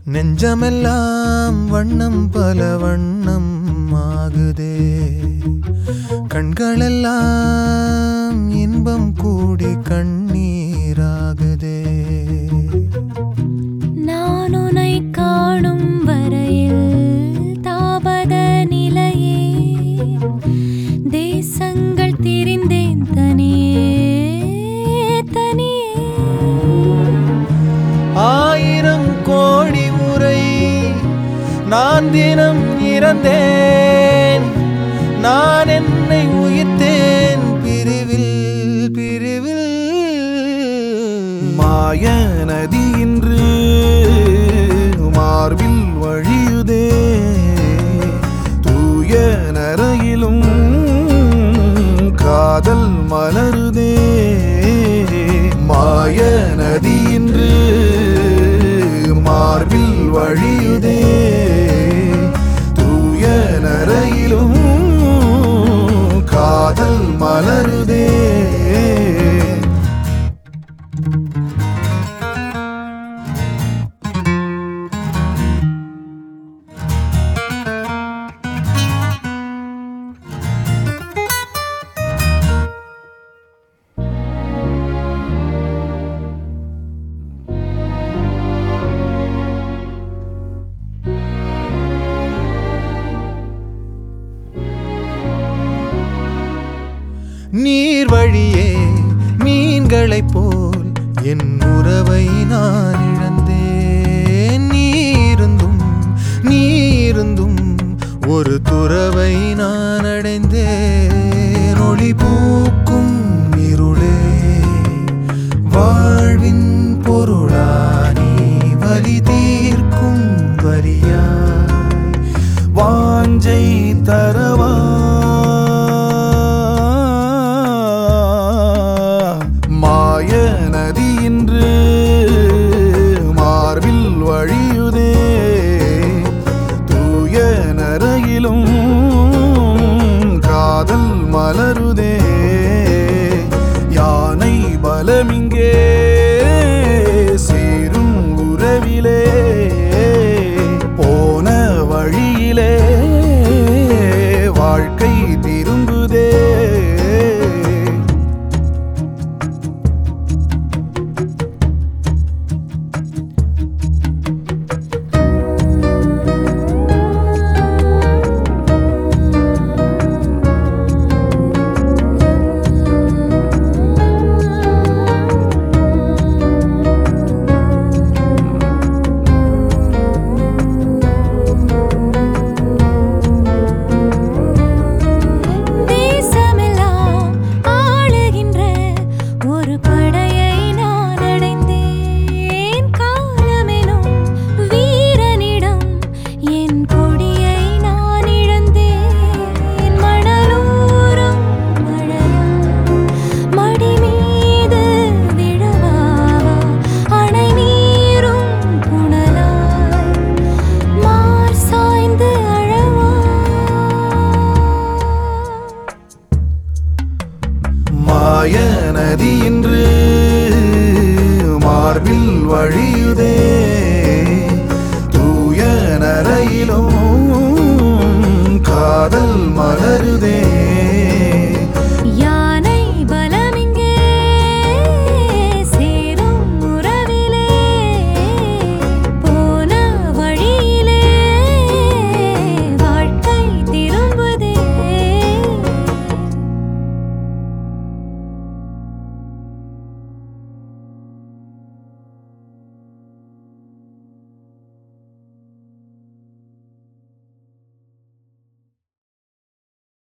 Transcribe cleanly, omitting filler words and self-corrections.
நெஞ்சமெல்லாம் வண்ணம் பல வண்ணம் ஆகுதே, கண்களெல்லாம் இன்பம் கூடி கண்ணீராகுதே. நான் உன்னை காணும் வரையில் தாபத நிலையே, தேசங்கள் திரிந்தேன் தனியே தனியே. ஆயிரம் கோடி முறை நான் தினம் இறந்தேன், நான் என்னை உயிர்த்தேன் பிரிவில் பிரிவில். மாய நதி இன்று மார்பில் வழியுதே, தூய நரையிலும் காதல் மலருதே. மாய நதி இன்று மார்பில் வழியுதே, தூய நரையிலும் காதல் மலருதே. நீர் வழியே மீன்களைப் போல் என் உறவை நான் இழந்தேன். நீருந்தும் ஒரு துறவை நான் அடைந்தேன். ஒளி பூக்கும் இருளே வாழ்வின் பொருளானி, வலி தீர்க்கும் வரியாய் வாஞ்சை தரவா. மாய நதி இன்று மார்பில் வழியுதே, தூய நரையிலும் காதல் மலருதே.